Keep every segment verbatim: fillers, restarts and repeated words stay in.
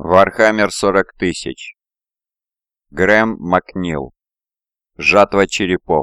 Вархаммер сорок тысяч. Грэм Макнил. Жатва черепов.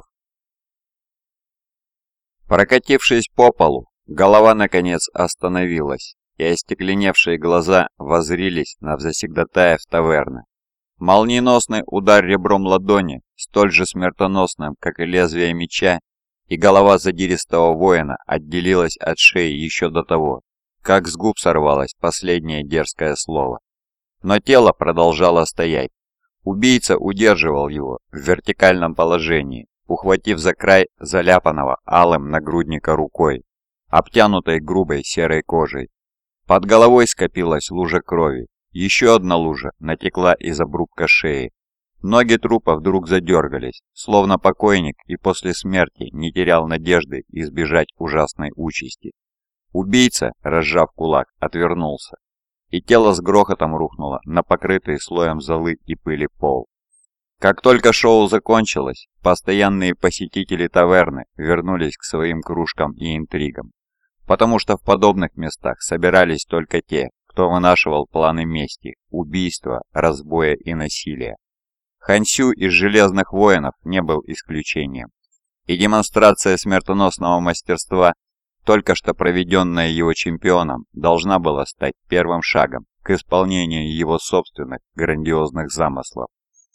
Прокатившись по полу, голова наконец остановилась, и остекленевшие глаза воззрились на завсегдатаев таверны. Молниеносный удар ребром ладони, столь же смертоносным, как и лезвие меча, и голова задиристого воина отделилась от шеи еще до того, как с губ сорвалось последнее дерзкое слово. Но тело продолжало стоять. Убийца удерживал его в вертикальном положении, ухватив за край заляпанного алым нагрудника рукой, обтянутой грубой серой кожей. Под головой скопилась лужа крови. Еще одна лужа натекла из обрубка шеи. Ноги трупа вдруг задергались, словно покойник и после смерти не терял надежды избежать ужасной участи. Убийца, разжав кулак, отвернулся, и тело с грохотом рухнуло на покрытый слоем золы и пыли пол. Как только шоу закончилось, постоянные посетители таверны вернулись к своим кружкам и интригам, потому что в подобных местах собирались только те, кто вынашивал планы мести, убийства, разбоя и насилия. Хансю из Железных Воинов не был исключением, и демонстрация смертоносного мастерства, только что проведенная его чемпионом, должна была стать первым шагом к исполнению его собственных грандиозных замыслов.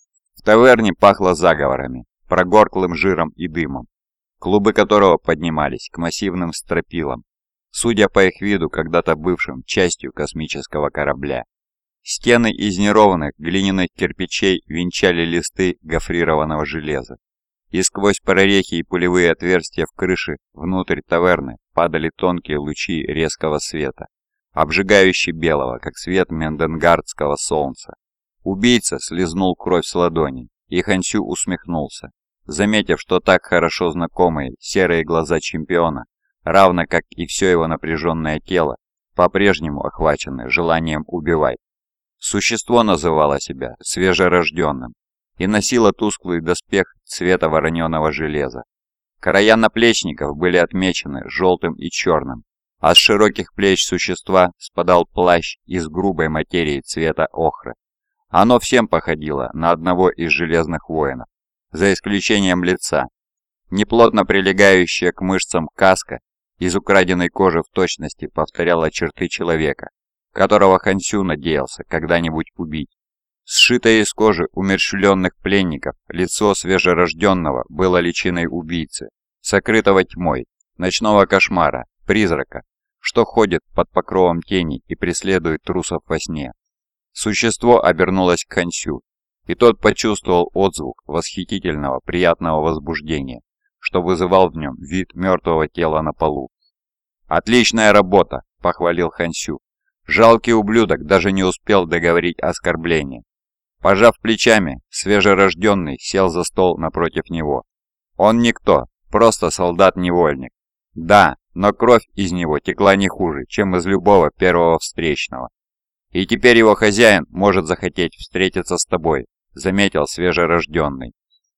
В таверне пахло заговорами, прогорклым жиром и дымом, клубы которого поднимались к массивным стропилам, судя по их виду, когда-то бывшим частью космического корабля. Стены из неровных глиняных кирпичей венчали листы гофрированного железа, и сквозь прорехи и пулевые отверстия в крыше внутрь таверны падали тонкие лучи резкого света, обжигающие белого, как свет менденгардского солнца. Убийца слезнул кровь с ладони, и Хансю усмехнулся, заметив, что так хорошо знакомые серые глаза чемпиона, равно как и все его напряженное тело, по-прежнему охвачены желанием убивать. Существо называло себя свежерожденным и носило тусклый доспех цвета вороненого железа. Края наплечников были отмечены желтым и черным, а с широких плеч существа спадал плащ из грубой материи цвета охры. Оно всем походило на одного из Железных Воинов, за исключением лица. Неплотно прилегающая к мышцам каска из украденной кожи в точности повторяла черты человека, которого Хансю надеялся когда-нибудь убить. Сшитое из кожи умерщвленных пленников, лицо свежерожденного было личиной убийцы, сокрытого тьмой, ночного кошмара, призрака, что ходит под покровом тени и преследует трусов во сне. Существо обернулось к Хансю, и тот почувствовал отзвук восхитительного приятного возбуждения, что вызывал в нем вид мертвого тела на полу. «Отличная работа!» – похвалил Хансю. Жалкий ублюдок даже не успел договорить оскорбление. Пожав плечами, свежерожденный сел за стол напротив него. Он никто, просто солдат-невольник. Да, но кровь из него текла не хуже, чем из любого первого встречного. И теперь его хозяин может захотеть встретиться с тобой, заметил свежерожденный.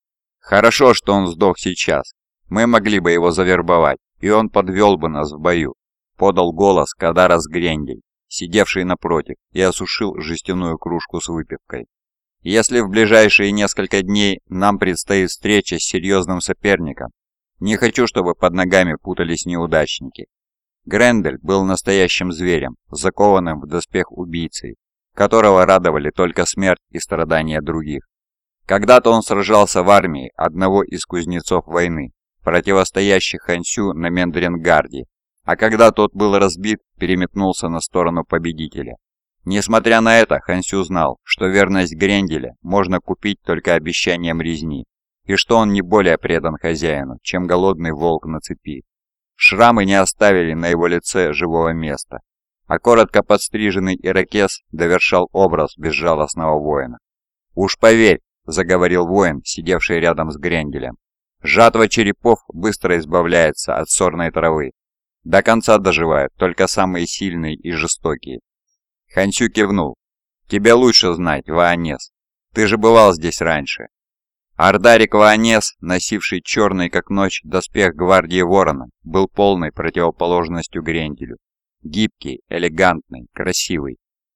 Хорошо, что он сдох сейчас. Мы могли бы его завербовать, и он подвел бы нас в бою, подал голос Кадарас Грендель, сидевший напротив, и осушил жестяную кружку с выпивкой. Если в ближайшие несколько дней нам предстоит встреча с серьезным соперником, не хочу, чтобы под ногами путались неудачники. Грендель был настоящим зверем, закованным в доспех убийцей, которого радовали только смерть и страдания других. Когда-то он сражался в армии одного из кузнецов войны, противостоящих Хансю на Мендренгарде, а когда тот был разбит, переметнулся на сторону победителя. Несмотря на это, Хансю знал, что верность Гренделя можно купить только обещанием резни, и что он не более предан хозяину, чем голодный волк на цепи. Шрамы не оставили на его лице живого места, а коротко подстриженный ирокез довершал образ безжалостного воина. «Уж поверь», — заговорил воин, сидевший рядом с Гренделем, — «жатва черепов быстро избавляется от сорной травы. До конца доживают только самые сильные и жестокие». Хансю кивнул. «Тебе лучше знать, Ваанес. Ты же бывал здесь раньше». Ардарик Ваанес, носивший черный как ночь доспех гвардии Ворона, был полной противоположностью Гренделю. Гибкий, элегантный, красивый.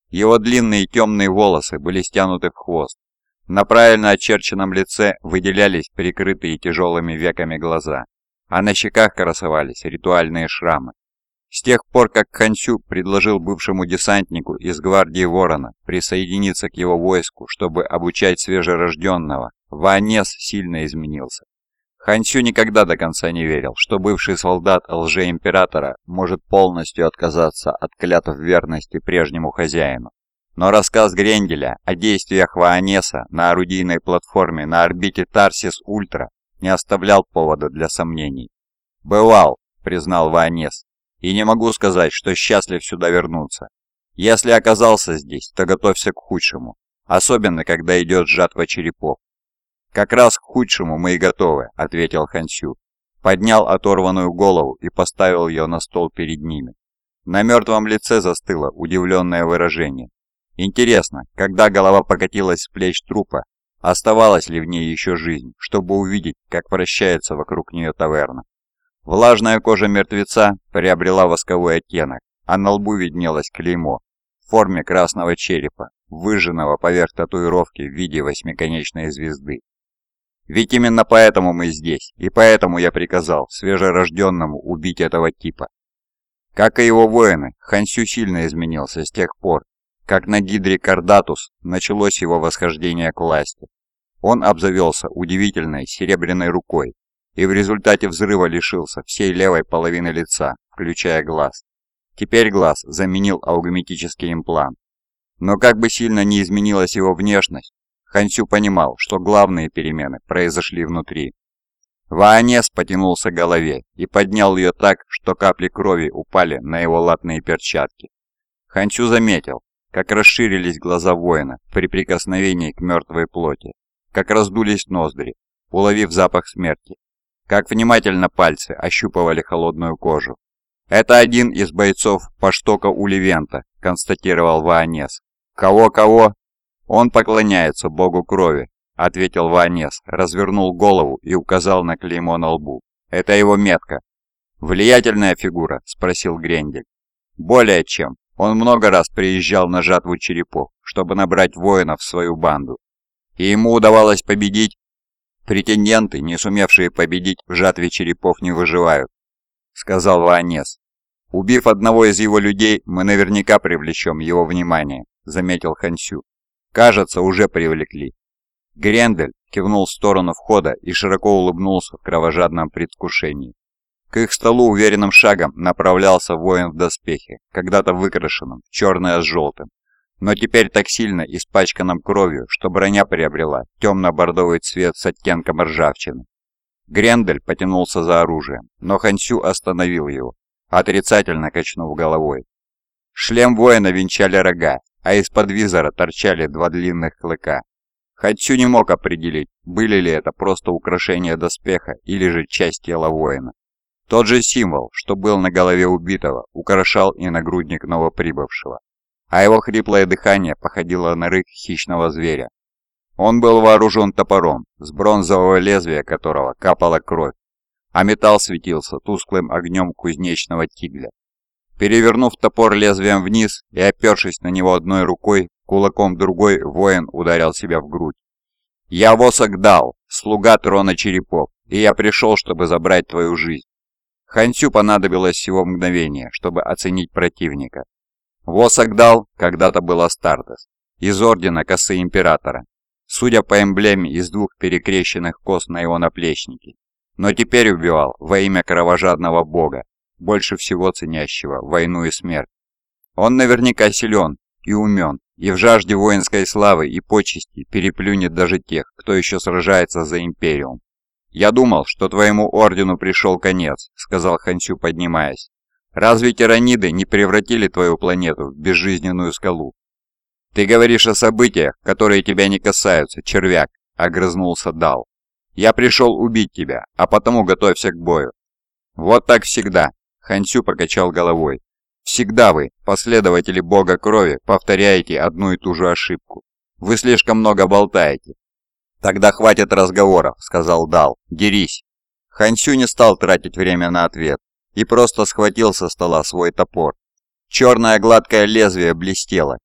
Его длинные темные волосы были стянуты в хвост. На правильно очерченном лице выделялись прикрытые тяжелыми веками глаза, а на щеках красовались ритуальные шрамы. С тех пор, как Хан Сю предложил бывшему десантнику из гвардии Ворона присоединиться к его войску, чтобы обучать свежерожденного, Ваанес сильно изменился. Хан Сю никогда до конца не верил, что бывший солдат лжеимператора может полностью отказаться от клятв верности прежнему хозяину. Но рассказ Гренделя о действиях Ваанеса на орудийной платформе на орбите Тарсис-Ультра не оставлял повода для сомнений. «Бывал», — признал Ваанес, — «и не могу сказать, что счастлив сюда вернуться. Если оказался здесь, то готовься к худшему, особенно когда идет жатва черепов». «Как раз к худшему мы и готовы», — ответил Хан Сю. Поднял оторванную голову и поставил ее на стол перед ними. На мертвом лице застыло удивленное выражение. Интересно, когда голова покатилась с плеч трупа, оставалась ли в ней еще жизнь, чтобы увидеть, как вращается вокруг нее таверна. Влажная кожа мертвеца приобрела восковой оттенок, а на лбу виднелось клеймо в форме красного черепа, выжженного поверх татуировки в виде восьмиконечной звезды. Ведь именно поэтому мы здесь, и поэтому я приказал свежерожденному убить этого типа. Как и его воины, Хан Сю сильно изменился с тех пор, как на Гидре Кардатус началось его восхождение к власти. Он обзавелся удивительной серебряной рукой и в результате взрыва лишился всей левой половины лица, включая глаз. Теперь глаз заменил аугметический имплант. Но как бы сильно ни изменилась его внешность, Хан Сю понимал, что главные перемены произошли внутри. Ваанес потянулся к голове и поднял ее так, что капли крови упали на его латные перчатки. Хан Сю заметил, как расширились глаза воина при прикосновении к мертвой плоти, как раздулись ноздри, уловив запах смерти, как внимательно пальцы ощупывали холодную кожу. «Это один из бойцов Паштока Уливента», — констатировал Ваанес. «Кого-кого?» «Он поклоняется богу крови», — ответил Ваанес, развернул голову и указал на клеймо на лбу. «Это его метка». «Влиятельная фигура?» — спросил Грендель. «Более чем. Он много раз приезжал на жатву черепов, чтобы набрать воинов в свою банду. И ему удавалось победить. Претенденты, не сумевшие победить в жатве черепов, не выживают», — сказал Ваанес. «Убив одного из его людей, мы наверняка привлечем его внимание», — заметил Хан Сю. «Кажется, уже привлекли». Грендель кивнул в сторону входа и широко улыбнулся в кровожадном предвкушении. К их столу уверенным шагом направлялся воин в доспехе, когда-то выкрашенном в черное с желтым, но теперь так сильно испачканном кровью, что броня приобрела темно-бордовый цвет с оттенком ржавчины. Грендель потянулся за оружием, но Хан Сю остановил его, отрицательно качнув головой. Шлем воина венчали рога, а из-под визора торчали два длинных клыка. Хан Сю не мог определить, были ли это просто украшения доспеха или же часть тела воина. Тот же символ, что был на голове убитого, украшал и нагрудник новоприбывшего, а его хриплое дыхание походило на рык хищного зверя. Он был вооружен топором, с бронзового лезвия которого капала кровь, а металл светился тусклым огнем кузнечного тигля. Перевернув топор лезвием вниз и опершись на него одной рукой, кулаком другой воин ударил себя в грудь. «Я Восагдал, слуга трона черепов, и я пришел, чтобы забрать твою жизнь». Хан Сю понадобилось всего мгновение, чтобы оценить противника. Восагдал когда-то был Астартес, из ордена Косы Императора, судя по эмблеме из двух перекрещенных кос на его наплечнике, но теперь убивал во имя кровожадного бога, больше всего ценящего войну и смерть. Он наверняка силен и умен, и в жажде воинской славы и почести переплюнет даже тех, кто еще сражается за Империум. «Я думал, что твоему ордену пришел конец», — сказал Хан Сю, поднимаясь. «Разве тираниды не превратили твою планету в безжизненную скалу?» «Ты говоришь о событиях, которые тебя не касаются, червяк», — огрызнулся Дал. «Я пришел убить тебя, а потому готовься к бою». «Вот так всегда», — Хан Сю покачал головой. «Всегда вы, последователи бога крови, повторяете одну и ту же ошибку. Вы слишком много болтаете». «Тогда хватит разговоров», — сказал Дал. «Дерись». Хан Сю не стал тратить время на ответ и просто схватил со стола свой топор. Черное гладкое лезвие блестело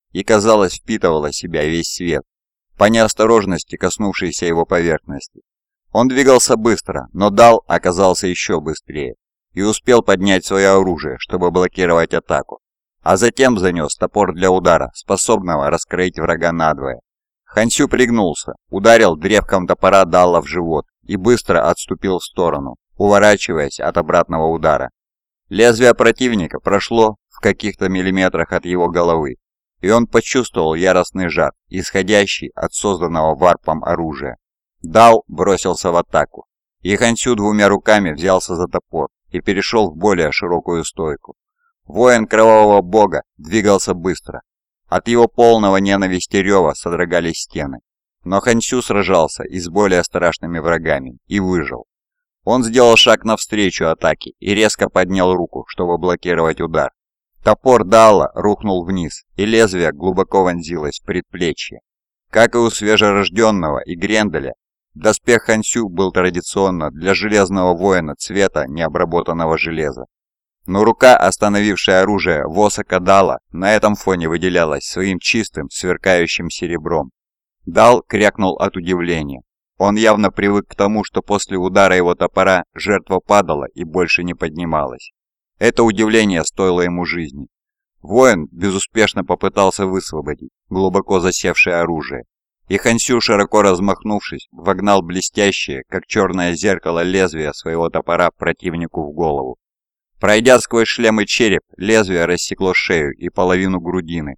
и, казалось, впитывала в себя весь свет, по неосторожности коснувшейся его поверхности. Он двигался быстро, но Дал оказался еще быстрее и успел поднять свое оружие, чтобы блокировать атаку, а затем занес топор для удара, способного раскроить врага надвое. Хансю пригнулся, ударил древком топора Далла в живот и быстро отступил в сторону, уворачиваясь от обратного удара. Лезвие противника прошло в каких-то миллиметрах от его головы, и он почувствовал яростный жар, исходящий от созданного варпом оружия. Дал бросился в атаку, и Хансю двумя руками взялся за топор и перешел в более широкую стойку. Воин Кровавого Бога двигался быстро. От его полного ненависти рева содрогались стены. Но Хансю сражался и с более страшными врагами и выжил. Он сделал шаг навстречу атаке и резко поднял руку, чтобы блокировать удар. Топор Далла рухнул вниз, и лезвие глубоко вонзилось в предплечье. Как и у свежерожденного и Гренделя, доспех Хансю был традиционно для железного воина цвета необработанного железа. Но рука, остановившая оружие Восака Далла, на этом фоне выделялась своим чистым, сверкающим серебром. Дал крякнул от удивления. Он явно привык к тому, что после удара его топора жертва падала и больше не поднималась. Это удивление стоило ему жизни. Воин безуспешно попытался высвободить глубоко засевшее оружие, и Хансю, широко размахнувшись, вогнал блестящее, как черное зеркало, лезвие своего топора противнику в голову. Пройдя сквозь шлем и череп, лезвие рассекло шею и половину грудины.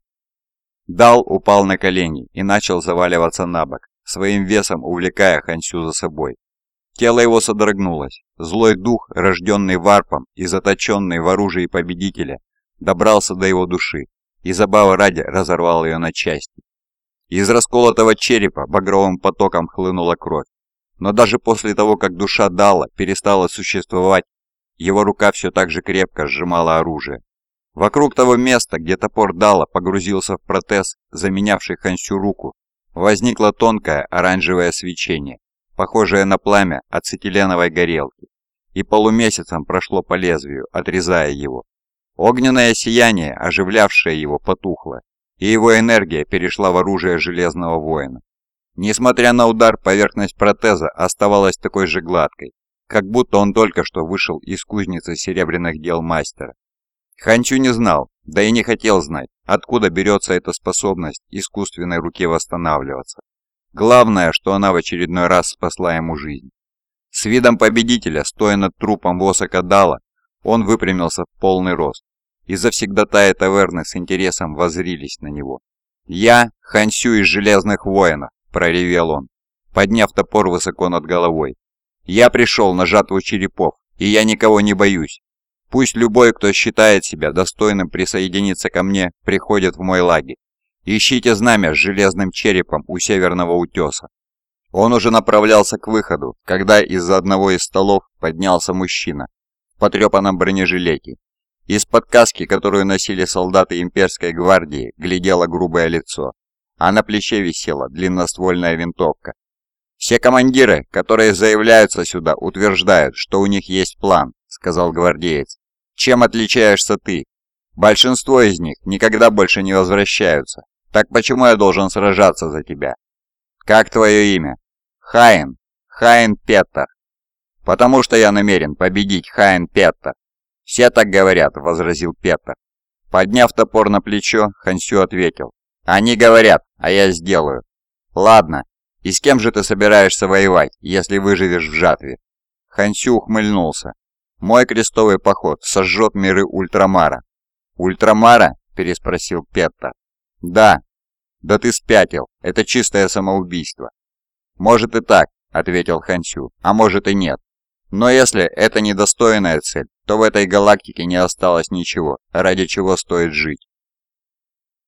Дал упал на колени и начал заваливаться на бок, своим весом увлекая Хансю за собой. Тело его содрогнулось. Злой дух, рожденный варпом и заточенный в оружии победителя, добрался до его души и забавы ради разорвал ее на части. Из расколотого черепа багровым потоком хлынула кровь, но даже после того, как душа Далла перестала существовать, его рука все так же крепко сжимала оружие. Вокруг того места, где топор Далла погрузился в протез, заменявший Хансю руку, возникло тонкое оранжевое свечение, похожее на пламя ацетиленовой горелки, и полумесяцем прошло по лезвию, отрезая его. Огненное сияние, оживлявшее его, потухло, и его энергия перешла в оружие Железного Воина. Несмотря на удар, поверхность протеза оставалась такой же гладкой, как будто он только что вышел из кузницы серебряных дел мастера. Хансю не знал, да и не хотел знать, откуда берется эта способность искусственной руки восстанавливаться. Главное, что она в очередной раз спасла ему жизнь. С видом победителя, стоя над трупом Восака Далла, он выпрямился в полный рост, и завсегдатаи таверны с интересом воззрились на него. «Я Хансю из Железных Воинов», — проревел он, подняв топор высоко над головой. «Я пришел на жатву черепов, и я никого не боюсь. Пусть любой, кто считает себя достойным присоединиться ко мне, приходит в мой лагерь. Ищите знамя с железным черепом у Северного утеса». Он уже направлялся к выходу, когда из-за одного из столов поднялся мужчина в потрепанном бронежилете. Из-под каски, которую носили солдаты имперской гвардии, глядело грубое лицо, а на плече висела длинноствольная винтовка. «Все командиры, которые заявляются сюда, утверждают, что у них есть план», — сказал гвардеец. «Чем отличаешься ты? Большинство из них никогда больше не возвращаются. Так почему я должен сражаться за тебя?» «Как твое имя?» «Хаин. Хаин Петтер». «Потому что я намерен победить, Хаин Петтер». «Все так говорят», — возразил Петтер. Подняв топор на плечо, Хансю ответил. «Они говорят, а я сделаю». «Ладно. И с кем же ты собираешься воевать, если выживешь в жатве?» Хансю ухмыльнулся. «Мой крестовый поход сожжет миры Ультрамара». «Ультрамара?» – переспросил Петтер. «Да». «Да ты спятил. Это чистое самоубийство». «Может и так», – ответил Хансю, – «а может и нет. Но если это недостойная цель, то в этой галактике не осталось ничего, ради чего стоит жить».